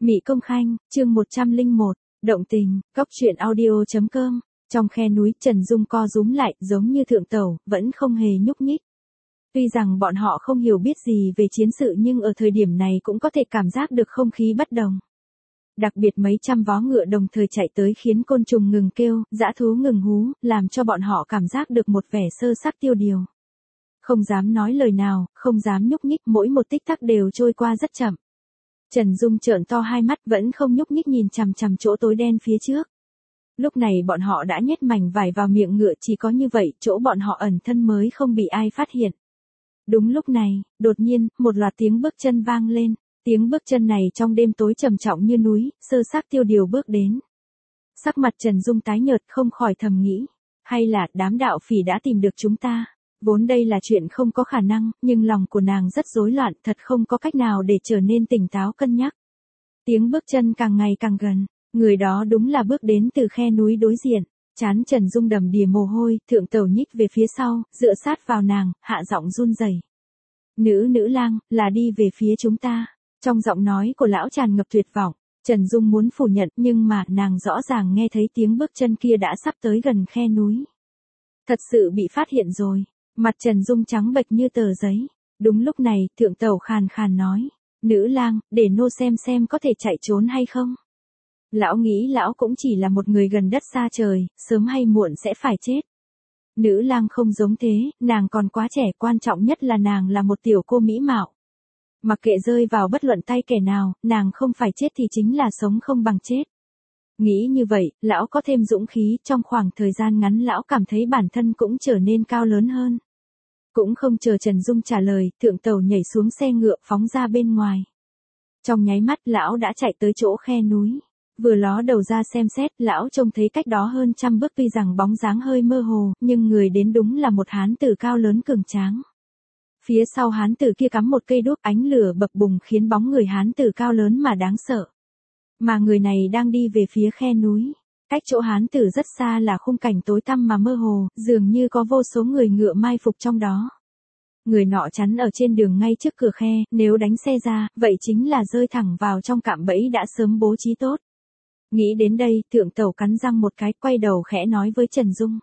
Mị Công Khanh, chương 101, động tình, cóc truyện audio.com. Trong khe núi, Trần Dung co rúm lại, giống như thượng tẩu, vẫn không hề nhúc nhích. Tuy rằng bọn họ không hiểu biết gì về chiến sự nhưng ở thời điểm này cũng có thể cảm giác được không khí bất đồng. Đặc biệt mấy trăm vó ngựa đồng thời chạy tới khiến côn trùng ngừng kêu, dã thú ngừng hú, làm cho bọn họ cảm giác được một vẻ sơ xác tiêu điều. Không dám nói lời nào, không dám nhúc nhích, mỗi một tích tắc đều trôi qua rất chậm. Trần Dung trợn to hai mắt vẫn không nhúc nhích nhìn chằm chằm chỗ tối đen phía trước. Lúc này bọn họ đã nhét mảnh vải vào miệng ngựa, chỉ có như vậy chỗ bọn họ ẩn thân mới không bị ai phát hiện. Đúng lúc này, đột nhiên, một loạt tiếng bước chân vang lên. Tiếng bước chân này trong đêm tối trầm trọng như núi, sơ xác tiêu điều bước đến. Sắc mặt Trần Dung tái nhợt, không khỏi thầm nghĩ. Hay là đám đạo phỉ đã tìm được chúng ta? Vốn đây là chuyện không có khả năng, nhưng lòng của nàng rất rối loạn, thật không có cách nào để trở nên tỉnh táo cân nhắc. Tiếng bước chân càng ngày càng gần, người đó đúng là bước đến từ khe núi đối diện. Trán Trần Dung đầm đìa mồ hôi, thượng tẩu nhích về phía sau, dựa sát vào nàng, hạ giọng run rẩy. Nữ lang, là đi về phía chúng ta. Trong giọng nói của lão tràn ngập tuyệt vọng. Trần Dung muốn phủ nhận nhưng mà nàng rõ ràng nghe thấy tiếng bước chân kia đã sắp tới gần khe núi. Thật sự bị phát hiện rồi. Mặt Trần Dung trắng bệch như tờ giấy. Đúng lúc này, thượng tẩu khàn khàn nói. Nữ lang, để nô xem có thể chạy trốn hay không. Lão nghĩ lão cũng chỉ là một người gần đất xa trời, sớm hay muộn sẽ phải chết. Nữ lang không giống thế, nàng còn quá trẻ, quan trọng nhất là nàng là một tiểu cô mỹ mạo. Mặc kệ rơi vào bất luận tay kẻ nào, nàng không phải chết thì chính là sống không bằng chết. Nghĩ như vậy, lão có thêm dũng khí, trong khoảng thời gian ngắn lão cảm thấy bản thân cũng trở nên cao lớn hơn. Cũng không chờ Trần Dung trả lời, thượng tẩu nhảy xuống xe ngựa phóng ra bên ngoài. Trong nháy mắt lão đã chạy tới chỗ khe núi. Vừa ló đầu ra xem xét, lão trông thấy cách đó hơn 100 bước, tuy rằng bóng dáng hơi mơ hồ, nhưng người đến đúng là một hán tử cao lớn cường tráng. Phía sau hán tử kia cắm một cây đuốc, ánh lửa bập bùng khiến bóng người hán tử cao lớn mà đáng sợ. Mà người này đang đi về phía khe núi. Cách chỗ hán tử rất xa là khung cảnh tối tăm mà mơ hồ, dường như có vô số người ngựa mai phục trong đó. Người nọ chắn ở trên đường ngay trước cửa khe, nếu đánh xe ra, vậy chính là rơi thẳng vào trong cạm bẫy đã sớm bố trí tốt. Nghĩ đến đây, thượng tẩu cắn răng một cái, quay đầu khẽ nói với Trần Dung.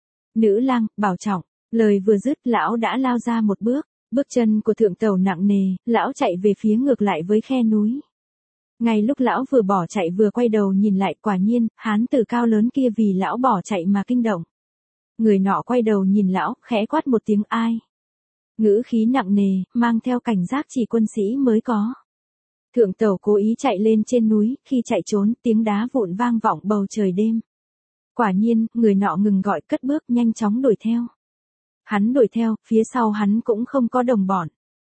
Nữ lang, bảo trọng. Lời vừa dứt, lão đã lao ra một bước. Bước chân của thượng tẩu nặng nề, lão chạy về phía ngược lại với khe núi. Ngay lúc lão vừa bỏ chạy vừa quay đầu nhìn lại, quả nhiên, hán tử cao lớn kia vì lão bỏ chạy mà kinh động. Người nọ quay đầu nhìn lão, khẽ quát một tiếng ai. Ngữ khí nặng nề, mang theo cảnh giác chỉ quân sĩ mới có. Thượng tẩu cố ý chạy lên trên núi, khi chạy trốn, tiếng đá vụn vang vọng bầu trời đêm. Quả nhiên, người nọ ngừng gọi, cất bước, nhanh chóng đuổi theo. Hắn đuổi theo, phía sau hắn cũng không có đồng bọn.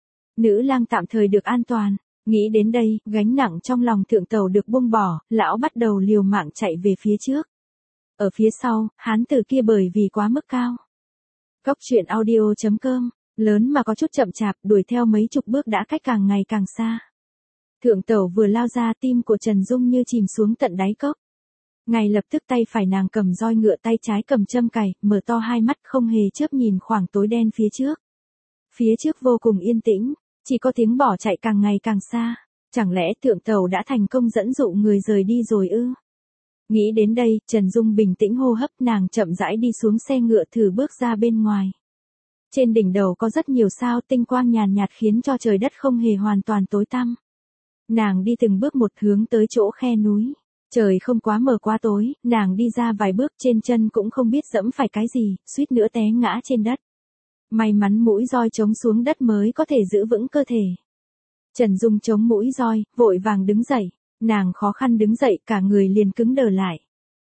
Nữ lang tạm thời được an toàn. Nghĩ đến đây, gánh nặng trong lòng thượng tẩu được buông bỏ, lão bắt đầu liều mạng chạy về phía trước. Ở phía sau, hán tử kia bởi vì quá mức cao. Cóc truyện audio.com, lớn mà có chút chậm chạp, đuổi theo mấy chục bước đã cách càng ngày càng xa. Thượng tẩu vừa lao ra, tim của Trần Dung như chìm xuống tận đáy cốc. Ngay lập tức tay phải nàng cầm roi ngựa, tay trái cầm châm cày, mở to hai mắt không hề chớp nhìn khoảng tối đen phía trước. Phía trước vô cùng yên tĩnh, chỉ có tiếng bỏ chạy càng ngày càng xa. Chẳng lẽ thượng tẩu đã thành công dẫn dụ người rời đi rồi ư? Nghĩ đến đây, Trần Dung bình tĩnh hô hấp, nàng chậm rãi đi xuống xe ngựa, thử bước ra bên ngoài. Trên đỉnh đầu có rất nhiều sao, tinh quang nhàn nhạt khiến cho trời đất không hề hoàn toàn tối tăm. Nàng đi từng bước một hướng tới chỗ khe núi. Trời không quá mờ quá tối, nàng đi ra vài bước, trên chân cũng không biết dẫm phải cái gì, suýt nữa té ngã trên đất. May mắn mũi roi chống xuống đất mới có thể giữ vững cơ thể. Trần Dung chống mũi roi, vội vàng đứng dậy. Nàng khó khăn đứng dậy, cả người liền cứng đờ lại.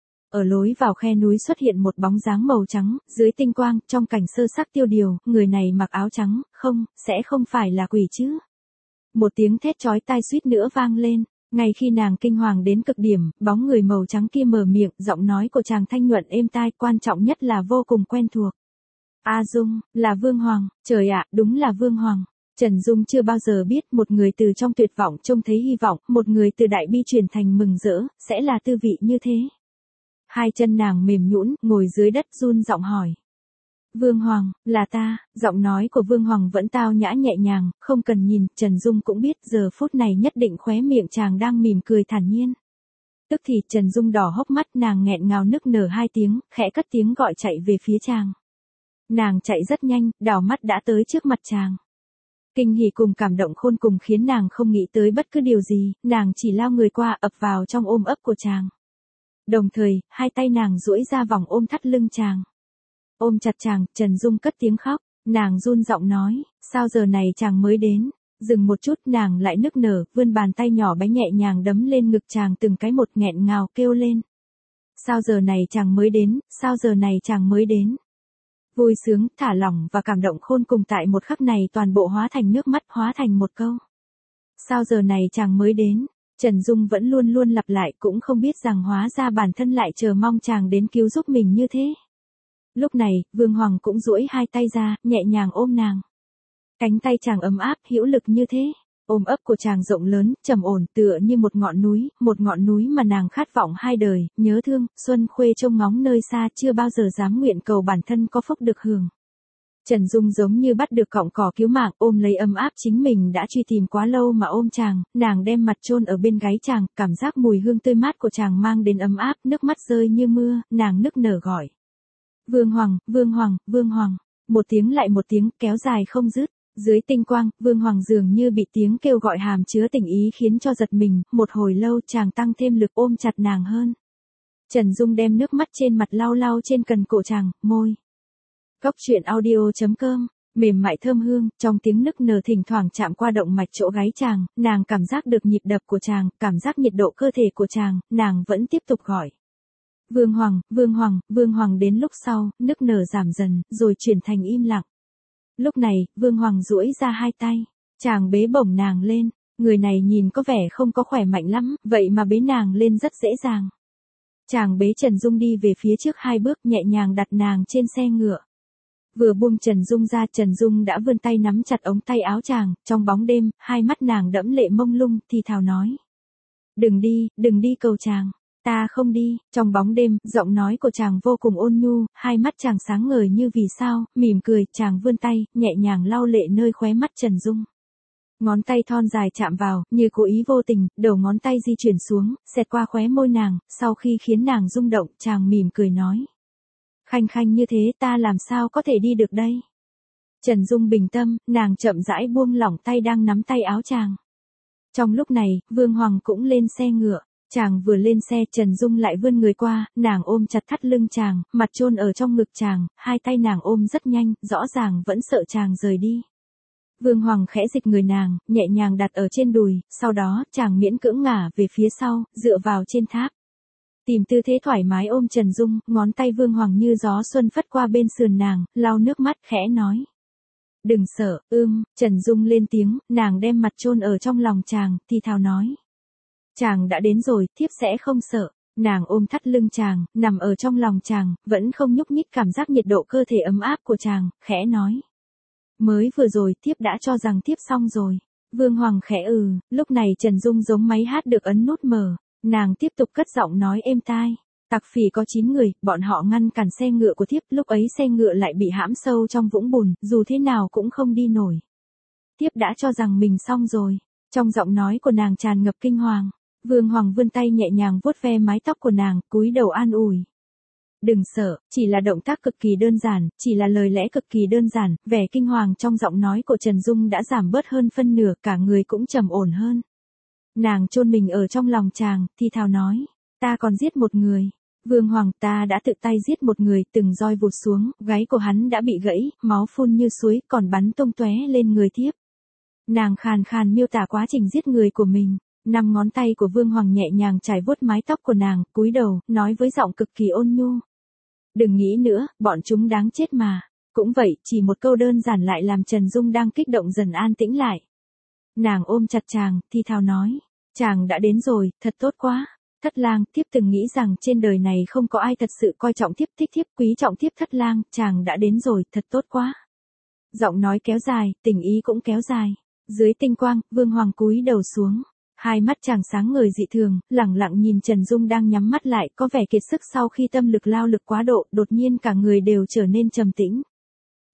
Ở lối vào khe núi xuất hiện một bóng dáng màu trắng, dưới tinh quang, trong cảnh sơ sắc tiêu điều, người này mặc áo trắng, sẽ không phải là quỷ chứ. Một tiếng thét chói tai suýt nữa vang lên. Ngay khi nàng kinh hoàng đến cực điểm, bóng người màu trắng kia mở miệng, giọng nói của chàng thanh nhuận êm tai, quan trọng nhất là vô cùng quen thuộc. A Dung, là Vương Hoàng, trời ạ, đúng là Vương Hoàng. Trần Dung chưa bao giờ biết một người từ trong tuyệt vọng trông thấy hy vọng, một người từ đại bi chuyển thành mừng rỡ, sẽ là tư vị như thế. Hai chân nàng mềm nhũn, ngồi dưới đất run giọng hỏi. Vương Hoàng, là ta, giọng nói của Vương Hoàng vẫn tao nhã nhẹ nhàng, không cần nhìn, Trần Dung cũng biết giờ phút này nhất định khóe miệng chàng đang mỉm cười thản nhiên. Tức thì Trần Dung đỏ hốc mắt, nàng nghẹn ngào nức nở hai tiếng, khẽ cất tiếng gọi chạy về phía chàng. Nàng chạy rất nhanh, đảo mắt đã tới trước mặt chàng. Kinh hỉ cùng cảm động khôn cùng khiến nàng không nghĩ tới bất cứ điều gì, nàng chỉ lao người qua ập vào trong ôm ấp của chàng. Đồng thời, hai tay nàng duỗi ra vòng ôm thắt lưng chàng. Ôm chặt chàng, Trần Dung cất tiếng khóc, nàng run giọng nói, sao giờ này chàng mới đến. Dừng một chút nàng lại nức nở, vươn bàn tay nhỏ bé nhẹ nhàng đấm lên ngực chàng từng cái một, nghẹn ngào kêu lên. Sao giờ này chàng mới đến, sao giờ này chàng mới đến. Vui sướng, thả lỏng và cảm động khôn cùng tại một khắc này toàn bộ hóa thành nước mắt, hóa thành một câu. Sao giờ này chàng mới đến. Trần Dung vẫn luôn luôn lặp lại, cũng không biết rằng hóa ra bản thân lại chờ mong chàng đến cứu giúp mình như thế. Lúc này, Vương Hoàng cũng duỗi hai tay ra, nhẹ nhàng ôm nàng. Cánh tay chàng ấm áp, hữu lực như thế. Ôm ấp của chàng rộng lớn, trầm ổn, tựa như một ngọn núi mà nàng khát vọng hai đời, nhớ thương, Xuân Khuê trông ngóng nơi xa chưa bao giờ dám nguyện cầu bản thân có phúc được hưởng. Trần Dung giống như bắt được cọng cỏ cứu mạng, ôm lấy ấm áp chính mình đã truy tìm quá lâu mà ôm chàng, nàng đem mặt chôn ở bên gáy chàng, cảm giác mùi hương tươi mát của chàng mang đến ấm áp, nước mắt rơi như mưa, nàng nức nở gọi. Vương Hoàng, Vương Hoàng, Vương Hoàng, một tiếng lại một tiếng kéo dài không dứt. Dưới tinh quang, Vương Hoàng dường như bị tiếng kêu gọi hàm chứa tình ý khiến cho giật mình, một hồi lâu chàng tăng thêm lực ôm chặt nàng hơn. Trần Dung đem nước mắt trên mặt lau lau trên cần cổ chàng, môi. Cóc truyện audio.com, mềm mại thơm hương, trong tiếng nức nở thỉnh thoảng chạm qua động mạch chỗ gáy chàng, nàng cảm giác được nhịp đập của chàng, cảm giác nhiệt độ cơ thể của chàng, nàng vẫn tiếp tục gọi. Vương Hoàng, Vương Hoàng, Vương Hoàng đến lúc sau, nức nở giảm dần, rồi chuyển thành im lặng. Lúc này, Vương Hoàng duỗi ra hai tay, chàng bế bổng nàng lên, người này nhìn có vẻ không có khỏe mạnh lắm, vậy mà bế nàng lên rất dễ dàng. Chàng bế Trần Dung đi về phía trước hai bước, nhẹ nhàng đặt nàng trên xe ngựa. Vừa buông Trần Dung ra, Trần Dung đã vươn tay nắm chặt ống tay áo chàng, trong bóng đêm, hai mắt nàng đẫm lệ mông lung, thì thào nói. Đừng đi cầu chàng. Ta không đi, trong bóng đêm, giọng nói của chàng vô cùng ôn nhu, hai mắt chàng sáng ngời như vì sao, mỉm cười, chàng vươn tay, nhẹ nhàng lau lệ nơi khóe mắt Trần Dung. Ngón tay thon dài chạm vào, như cố ý vô tình, đầu ngón tay di chuyển xuống, xẹt qua khóe môi nàng, sau khi khiến nàng rung động, chàng mỉm cười nói. Khanh khanh như thế ta làm sao có thể đi được đây? Trần Dung bình tâm, nàng chậm rãi buông lỏng tay đang nắm tay áo chàng. Trong lúc này, Vương Hoàng cũng lên xe ngựa. Chàng vừa lên xe, Trần Dung lại vươn người qua, nàng ôm chặt thắt lưng chàng, mặt chôn ở trong ngực chàng, hai tay nàng ôm rất nhanh, rõ ràng vẫn sợ chàng rời đi. Vương Hoàng khẽ dịch người nàng, nhẹ nhàng đặt ở trên đùi, sau đó, chàng miễn cưỡng ngả về phía sau, dựa vào trên tháp. Tìm tư thế thoải mái ôm Trần Dung, ngón tay Vương Hoàng như gió xuân phất qua bên sườn nàng, lau nước mắt, khẽ nói. Đừng sợ, Trần Dung lên tiếng, nàng đem mặt chôn ở trong lòng chàng, thì thào nói. Chàng đã đến rồi, thiếp sẽ không sợ. Nàng ôm thắt lưng chàng, nằm ở trong lòng chàng, vẫn không nhúc nhích, cảm giác nhiệt độ cơ thể ấm áp của chàng, khẽ nói. Mới vừa rồi, thiếp đã cho rằng thiếp xong rồi. Vương Hoàng khẽ lúc này Trần Dung giống máy hát được ấn nút mở. Nàng tiếp tục cất giọng nói êm tai. Tặc phỉ có 9 người, bọn họ ngăn cản xe ngựa của thiếp, lúc ấy xe ngựa lại bị hãm sâu trong vũng bùn, dù thế nào cũng không đi nổi. Thiếp đã cho rằng mình xong rồi. Trong giọng nói của nàng tràn ngập kinh hoàng. Vương Hoàng vươn tay nhẹ nhàng vuốt ve mái tóc của nàng, cúi đầu an ủi. Đừng sợ, chỉ là động tác cực kỳ đơn giản, chỉ là lời lẽ cực kỳ đơn giản, vẻ kinh hoàng trong giọng nói của Trần Dung đã giảm bớt hơn phân nửa, cả người cũng trầm ổn hơn. Nàng chôn mình ở trong lòng chàng, thì thào nói, ta còn giết một người. Vương Hoàng, ta đã tự tay giết một người, từng roi vụt xuống, gáy của hắn đã bị gãy, máu phun như suối, còn bắn tung tóe lên người thiếp. Nàng khàn khàn miêu tả quá trình giết người của mình. 5 ngón tay của Vương Hoàng nhẹ nhàng trải vuốt mái tóc của nàng, cúi đầu, nói với giọng cực kỳ ôn nhu. Đừng nghĩ nữa, bọn chúng đáng chết mà. Cũng vậy, chỉ một câu đơn giản lại làm Trần Dung đang kích động dần an tĩnh lại. Nàng ôm chặt chàng, thì thào nói. Chàng đã đến rồi, thật tốt quá. Thất lang, thiếp từng nghĩ rằng trên đời này không có ai thật sự coi trọng thiếp, thích thiếp, quý trọng thiếp. Thất lang, chàng đã đến rồi, thật tốt quá. Giọng nói kéo dài, tình ý cũng kéo dài. Dưới tinh quang, Vương Hoàng cúi đầu xuống. Hai mắt chàng sáng ngời dị thường, lẳng lặng nhìn Trần Dung đang nhắm mắt lại, có vẻ kiệt sức sau khi tâm lực lao lực quá độ, đột nhiên cả người đều trở nên trầm tĩnh.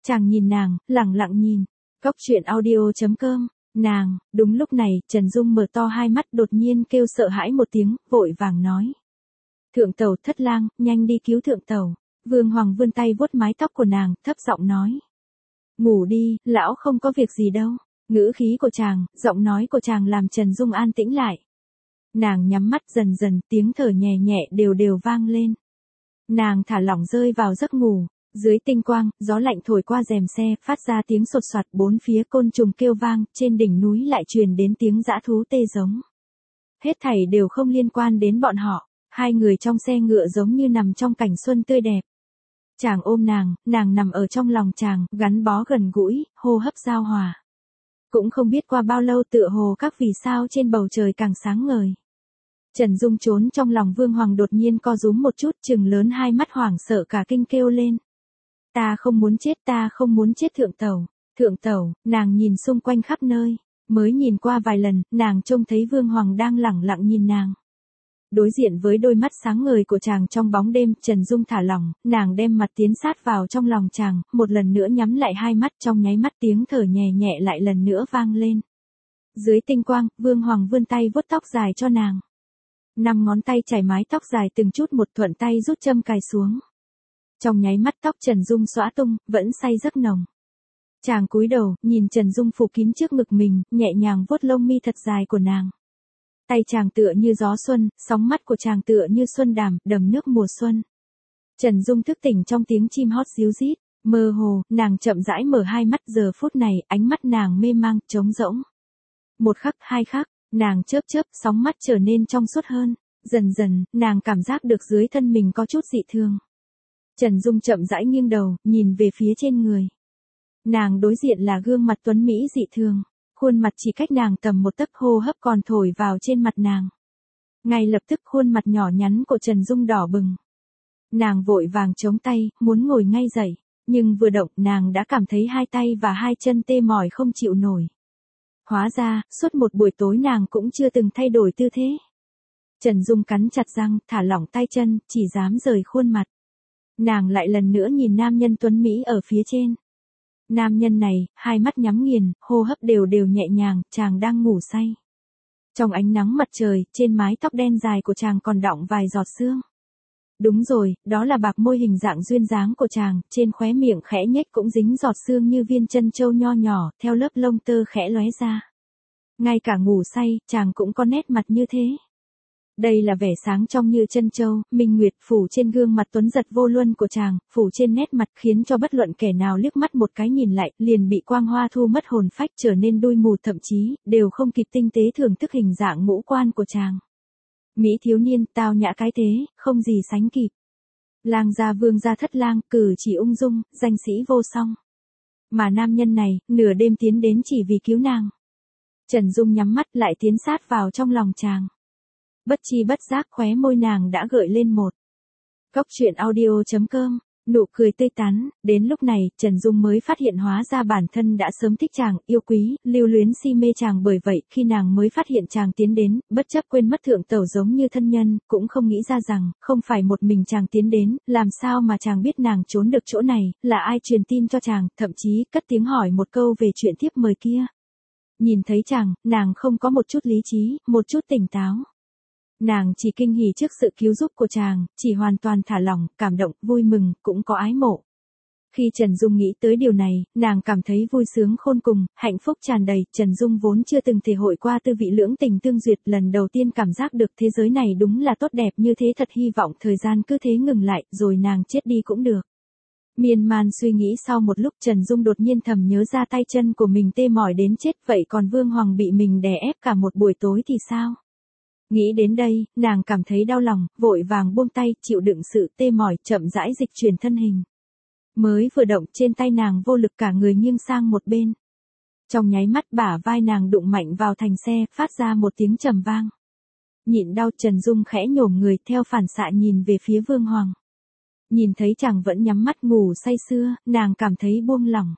Chàng nhìn nàng, lẳng lặng nhìn. Cóc truyện audio.com. Nàng, đúng lúc này, Trần Dung mở to hai mắt đột nhiên kêu sợ hãi một tiếng, vội vàng nói. Thượng tẩu Thất Lang, nhanh đi cứu thượng tẩu. Vương Hoàng vươn tay vuốt mái tóc của nàng, thấp giọng nói. Ngủ đi, lão không có việc gì đâu. Ngữ khí của chàng, giọng nói của chàng làm Trần Dung an tĩnh lại. Nàng nhắm mắt dần dần, tiếng thở nhẹ nhẹ đều đều vang lên. Nàng thả lỏng rơi vào giấc ngủ. Dưới tinh quang, gió lạnh thổi qua rèm xe, phát ra tiếng sột soạt, bốn phía côn trùng kêu vang, trên đỉnh núi lại truyền đến tiếng dã thú tê giống. Hết thảy đều không liên quan đến bọn họ, hai người trong xe ngựa giống như nằm trong cảnh xuân tươi đẹp. Chàng ôm nàng nằm ở trong lòng chàng, gắn bó gần gũi, hô hấp giao hòa. Cũng không biết qua bao lâu tựa hồ các vì sao trên bầu trời càng sáng ngời. Trần Dung trốn trong lòng Vương Hoàng đột nhiên co rúm một chút, trừng lớn hai mắt hoảng sợ cả kinh kêu lên. Ta không muốn chết thượng tẩu, nàng nhìn xung quanh khắp nơi, mới nhìn qua vài lần, nàng trông thấy Vương Hoàng đang lẳng lặng nhìn nàng. Đối diện với đôi mắt sáng ngời của chàng trong bóng đêm, Trần Dung thả lỏng, nàng đem mặt tiến sát vào trong lòng chàng, một lần nữa nhắm lại hai mắt, trong nháy mắt tiếng thở nhẹ nhẹ lại lần nữa vang lên. Dưới tinh quang, Vương Hoàng vươn tay vuốt tóc dài cho nàng. 5 ngón tay chải mái tóc dài từng chút một, thuận tay rút châm cài xuống. Trong nháy mắt tóc Trần Dung xõa tung, vẫn say giấc nồng. Chàng cúi đầu, nhìn Trần Dung phủ kín trước ngực mình, nhẹ nhàng vuốt lông mi thật dài của nàng. Tay chàng tựa như gió xuân, sóng mắt của chàng tựa như xuân đàm, đầm nước mùa xuân. Trần Dung thức tỉnh trong tiếng chim hót ríu rít, mơ hồ, nàng chậm rãi mở hai mắt, giờ phút này, ánh mắt nàng mê mang, trống rỗng. Một khắc, hai khắc, nàng chớp chớp, sóng mắt trở nên trong suốt hơn, dần dần, nàng cảm giác được dưới thân mình có chút dị thường. Trần Dung chậm rãi nghiêng đầu, nhìn về phía trên người. Nàng đối diện là gương mặt tuấn mỹ dị thường, khuôn mặt chỉ cách nàng tầm một tấc, hô hấp còn thổi vào trên mặt nàng. Ngay lập tức khuôn mặt nhỏ nhắn của Trần Dung đỏ bừng. Nàng vội vàng chống tay, muốn ngồi ngay dậy, nhưng vừa động nàng đã cảm thấy hai tay và hai chân tê mỏi không chịu nổi. Hóa ra, suốt một buổi tối nàng cũng chưa từng thay đổi tư thế. Trần Dung cắn chặt răng, thả lỏng tay chân, chỉ dám rời khuôn mặt. Nàng lại lần nữa nhìn nam nhân tuấn Mỹ ở phía trên. Nam nhân này, hai mắt nhắm nghiền, hô hấp đều đều nhẹ nhàng, chàng đang ngủ say. Trong ánh nắng mặt trời, trên mái tóc đen dài của chàng còn đọng vài giọt sương. Đúng rồi, đó là bạc môi hình dạng duyên dáng của chàng, trên khóe miệng khẽ nhếch cũng dính giọt sương như viên chân châu nho nhỏ, theo lớp lông tơ khẽ lóe ra. Ngay cả ngủ say, chàng cũng có nét mặt như thế. Đây là vẻ sáng trong như chân châu, minh nguyệt phủ trên gương mặt tuấn giật vô luân của chàng, phủ trên nét mặt khiến cho bất luận kẻ nào liếc mắt một cái nhìn lại, liền bị quang hoa thu mất hồn phách, trở nên đuôi mù, thậm chí, đều không kịp tinh tế thưởng thức hình dạng ngũ quan của chàng. Mỹ thiếu niên, tao nhã cái thế, không gì sánh kịp. Lang gia Vương gia Thất Lang, cử chỉ ung dung, danh sĩ vô song. Mà nam nhân này, nửa đêm tiến đến chỉ vì cứu nàng. Trần Dung nhắm mắt lại tiến sát vào trong lòng chàng. Bất chi bất giác khóe môi nàng đã gợi lên một. Cóc truyện audio.com, nụ cười tươi tắn, đến lúc này, Trần Dung mới phát hiện hóa ra bản thân đã sớm thích chàng, yêu quý, lưu luyến si mê chàng, bởi vậy, khi nàng mới phát hiện chàng tiến đến, bất chấp quên mất thượng tẩu giống như thân nhân, cũng không nghĩ ra rằng, không phải một mình chàng tiến đến, làm sao mà chàng biết nàng trốn được chỗ này, là ai truyền tin cho chàng, thậm chí, cất tiếng hỏi một câu về chuyện thiếp mời kia. Nhìn thấy chàng, nàng không có một chút lý trí, một chút tỉnh táo. Nàng chỉ kinh hỉ trước sự cứu giúp của chàng, chỉ hoàn toàn thả lỏng, cảm động, vui mừng, cũng có ái mộ. Khi Trần Dung nghĩ tới điều này, nàng cảm thấy vui sướng khôn cùng, hạnh phúc tràn đầy. Trần Dung vốn chưa từng thể hội qua tư vị lưỡng tình tương duyệt, lần đầu tiên cảm giác được thế giới này đúng là tốt đẹp như thế, thật hy vọng thời gian cứ thế ngừng lại, rồi nàng chết đi cũng được. Miên man suy nghĩ sau một lúc, Trần Dung đột nhiên thầm nhớ ra tay chân của mình tê mỏi đến chết, vậy còn Vương Hoàng bị mình đè ép cả một buổi tối thì sao? Nghĩ đến đây, nàng cảm thấy đau lòng, vội vàng buông tay, chịu đựng sự tê mỏi, chậm rãi dịch chuyển thân hình. Mới vừa động, trên tay nàng vô lực, cả người nghiêng sang một bên. Trong nháy mắt bả vai nàng đụng mạnh vào thành xe, phát ra một tiếng trầm vang. Nhịn đau, Trần Dung khẽ nhổm người, theo phản xạ nhìn về phía Vương Hoàng. Nhìn thấy chàng vẫn nhắm mắt ngủ say sưa, nàng cảm thấy buông lỏng.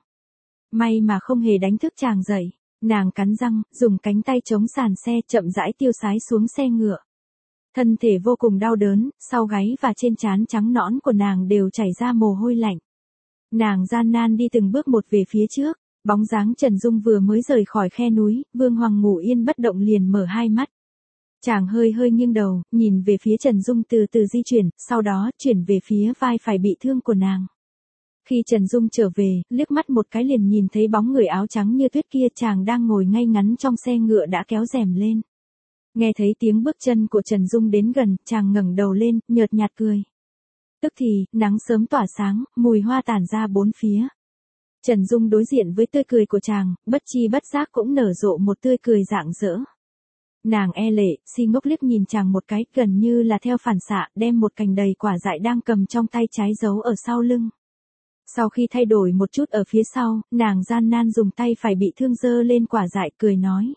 May mà không hề đánh thức chàng dậy. Nàng cắn răng, dùng cánh tay chống sàn xe, chậm rãi tiêu sái xuống xe ngựa. Thân thể vô cùng đau đớn, sau gáy và trên trán trắng nõn của nàng đều chảy ra mồ hôi lạnh. Nàng gian nan đi từng bước một về phía trước, bóng dáng Trần Dung vừa mới rời khỏi khe núi, Vương Hoàng ngủ yên bất động liền mở hai mắt. Chàng hơi hơi nghiêng đầu, nhìn về phía Trần Dung từ từ di chuyển, sau đó chuyển về phía vai phải bị thương của nàng. Khi Trần Dung trở về, liếc mắt một cái liền nhìn thấy bóng người áo trắng như tuyết kia, chàng đang ngồi ngay ngắn trong xe ngựa đã kéo rèm lên. Nghe thấy tiếng bước chân của Trần Dung đến gần, chàng ngẩng đầu lên, nhợt nhạt cười. Tức thì, nắng sớm tỏa sáng, mùi hoa tản ra bốn phía. Trần Dung đối diện với tươi cười của chàng, bất chi bất giác cũng nở rộ một tươi cười rạng rỡ. Nàng e lệ, si ngốc liếc nhìn chàng một cái, gần như là theo phản xạ, đem một cành đầy quả dại đang cầm trong tay trái giấu ở sau lưng. Sau khi thay đổi một chút ở phía sau, nàng gian nan dùng tay phải bị thương giơ lên quả dại cười nói.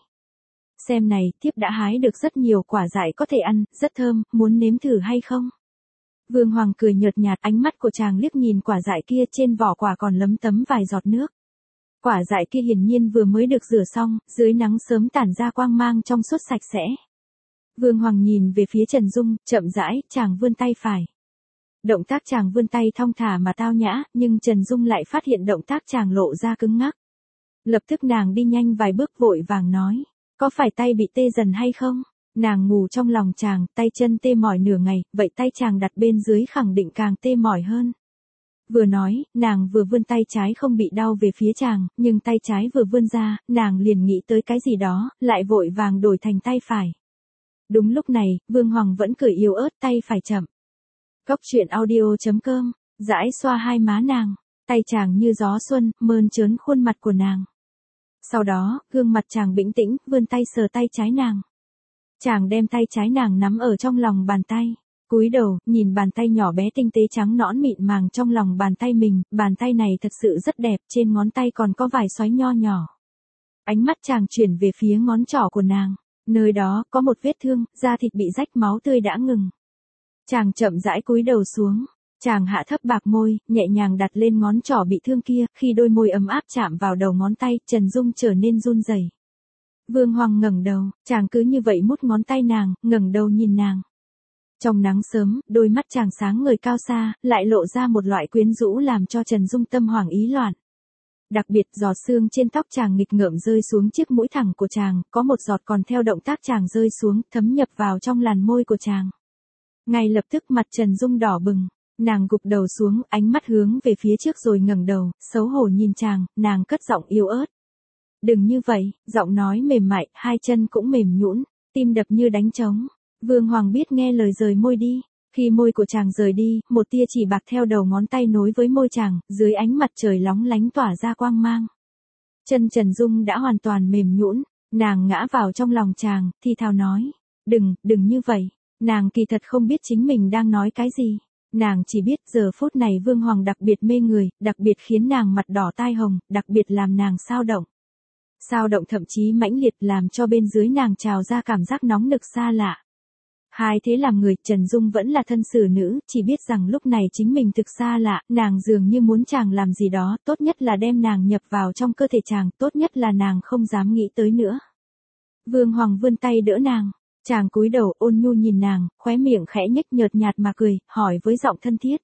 Xem này, thiếp đã hái được rất nhiều quả dại có thể ăn, rất thơm, muốn nếm thử hay không? Vương Hoàng cười nhợt nhạt, ánh mắt của chàng liếc nhìn quả dại kia, trên vỏ quả còn lấm tấm vài giọt nước. Quả dại kia hiển nhiên vừa mới được rửa xong, dưới nắng sớm tản ra quang mang trong suốt sạch sẽ. Vương Hoàng nhìn về phía Trần Dung, chậm rãi, chàng vươn tay phải. Động tác chàng vươn tay thong thả mà tao nhã, nhưng Trần Dung lại phát hiện động tác chàng lộ ra cứng ngắc. Lập tức nàng đi nhanh vài bước vội vàng nói, có phải tay bị tê dần hay không? Nàng ngủ trong lòng chàng, tay chân tê mỏi nửa ngày, vậy tay chàng đặt bên dưới khẳng định càng tê mỏi hơn. Vừa nói, nàng vừa vươn tay trái không bị đau về phía chàng, nhưng tay trái vừa vươn ra, nàng liền nghĩ tới cái gì đó, lại vội vàng đổi thành tay phải. Đúng lúc này, Vương Hoàng vẫn cười yếu ớt, tay phải chậm. Cốc truyện audio.com, dãi xoa hai má nàng, tay chàng như gió xuân, mơn trớn khuôn mặt của nàng. Sau đó, gương mặt chàng bĩnh tĩnh, vươn tay sờ tay trái nàng. Chàng đem tay trái nàng nắm ở trong lòng bàn tay, cúi đầu, nhìn bàn tay nhỏ bé tinh tế trắng nõn mịn màng trong lòng bàn tay mình, bàn tay này thật sự rất đẹp, trên ngón tay còn có vài xoáy nho nhỏ. Ánh mắt chàng chuyển về phía ngón trỏ của nàng, nơi đó có một vết thương, da thịt bị rách máu tươi đã ngừng. Chàng chậm rãi cúi đầu xuống, chàng hạ thấp bạc môi, nhẹ nhàng đặt lên ngón trỏ bị thương kia, khi đôi môi ấm áp chạm vào đầu ngón tay, Trần Dung trở nên run rẩy. Vương Hoàng ngẩng đầu, chàng cứ như vậy mút ngón tay nàng, ngẩng đầu nhìn nàng. Trong nắng sớm, đôi mắt chàng sáng ngời cao xa, lại lộ ra một loại quyến rũ làm cho Trần Dung tâm hoảng ý loạn. Đặc biệt giọt sương trên tóc chàng nghịch ngợm rơi xuống chiếc mũi thẳng của chàng, có một giọt còn theo động tác chàng rơi xuống, thấm nhập vào trong làn môi của chàng. Ngay lập tức mặt Trần Dung đỏ bừng, nàng gục đầu xuống, ánh mắt hướng về phía trước rồi ngẩng đầu, xấu hổ nhìn chàng, nàng cất giọng yếu ớt. Đừng như vậy, giọng nói mềm mại, hai chân cũng mềm nhũn, tim đập như đánh trống. Vương Hoàng biết nghe lời rời môi đi, khi môi của chàng rời đi, một tia chỉ bạc theo đầu ngón tay nối với môi chàng, dưới ánh mặt trời lóng lánh tỏa ra quang mang. Chân Trần Dung đã hoàn toàn mềm nhũn, nàng ngã vào trong lòng chàng, thì thào nói, đừng như vậy. Nàng kỳ thật không biết chính mình đang nói cái gì. Nàng chỉ biết giờ phút này Vương Hoàng đặc biệt mê người, đặc biệt khiến nàng mặt đỏ tai hồng, đặc biệt làm nàng sao động. Sao động thậm chí mãnh liệt làm cho bên dưới nàng trào ra cảm giác nóng nực xa lạ. Hai thế làm người, Trần Dung vẫn là thân xử nữ, chỉ biết rằng lúc này chính mình thực xa lạ, nàng dường như muốn chàng làm gì đó, tốt nhất là đem nàng nhập vào trong cơ thể chàng, tốt nhất là nàng không dám nghĩ tới nữa. Vương Hoàng vươn tay đỡ nàng. Chàng cúi đầu ôn nhu nhìn nàng, khóe miệng khẽ nhếch nhợt nhạt mà cười, hỏi với giọng thân thiết.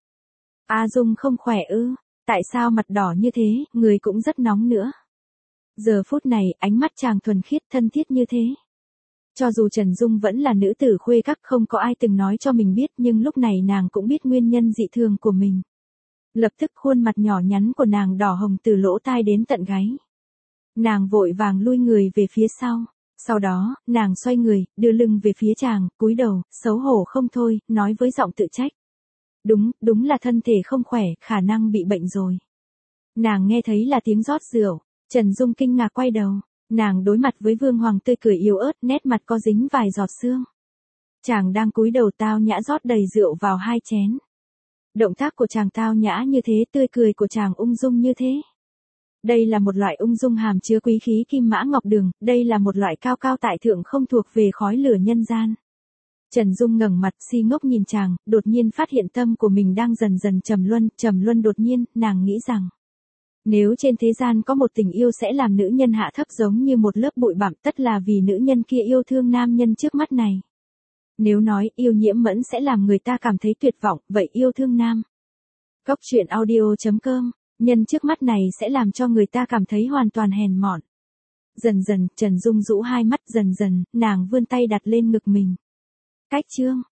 A Dung không khỏe ư, tại sao mặt đỏ như thế, người cũng rất nóng nữa. Giờ phút này, ánh mắt chàng thuần khiết thân thiết như thế. Cho dù Trần Dung vẫn là nữ tử khuê các không có ai từng nói cho mình biết, nhưng lúc này nàng cũng biết nguyên nhân dị thường của mình. Lập tức khuôn mặt nhỏ nhắn của nàng đỏ hồng từ lỗ tai đến tận gáy. Nàng vội vàng lui người về phía sau. Sau đó, nàng xoay người, đưa lưng về phía chàng, cúi đầu, xấu hổ không thôi, nói với giọng tự trách. Đúng là thân thể không khỏe, khả năng bị bệnh rồi. Nàng nghe thấy là tiếng rót rượu, Trần Dung kinh ngạc quay đầu, nàng đối mặt với Vương Hoàng tươi cười yếu ớt, nét mặt có dính vài giọt sương. Chàng đang cúi đầu tao nhã rót đầy rượu vào hai chén. Động tác của chàng tao nhã như thế, tươi cười của chàng ung dung như thế. Đây là một loại ung dung hàm chứa quý khí kim mã ngọc đường, đây là một loại cao cao tại thượng không thuộc về khói lửa nhân gian. Trần Dung ngẩng mặt si ngốc nhìn chàng, đột nhiên phát hiện tâm của mình đang dần dần trầm luân đột nhiên, nàng nghĩ rằng. Nếu trên thế gian có một tình yêu sẽ làm nữ nhân hạ thấp giống như một lớp bụi bặm, tất là vì nữ nhân kia yêu thương nam nhân trước mắt này. Nếu nói yêu nhiễm mẫn sẽ làm người ta cảm thấy tuyệt vọng, vậy yêu thương nam. Cốc truyện audio.com Nhân trước mắt này sẽ làm cho người ta cảm thấy hoàn toàn hèn mọn. Dần dần, Trần Dung rũ hai mắt, dần dần, nàng vươn tay đặt lên ngực mình. Cách chương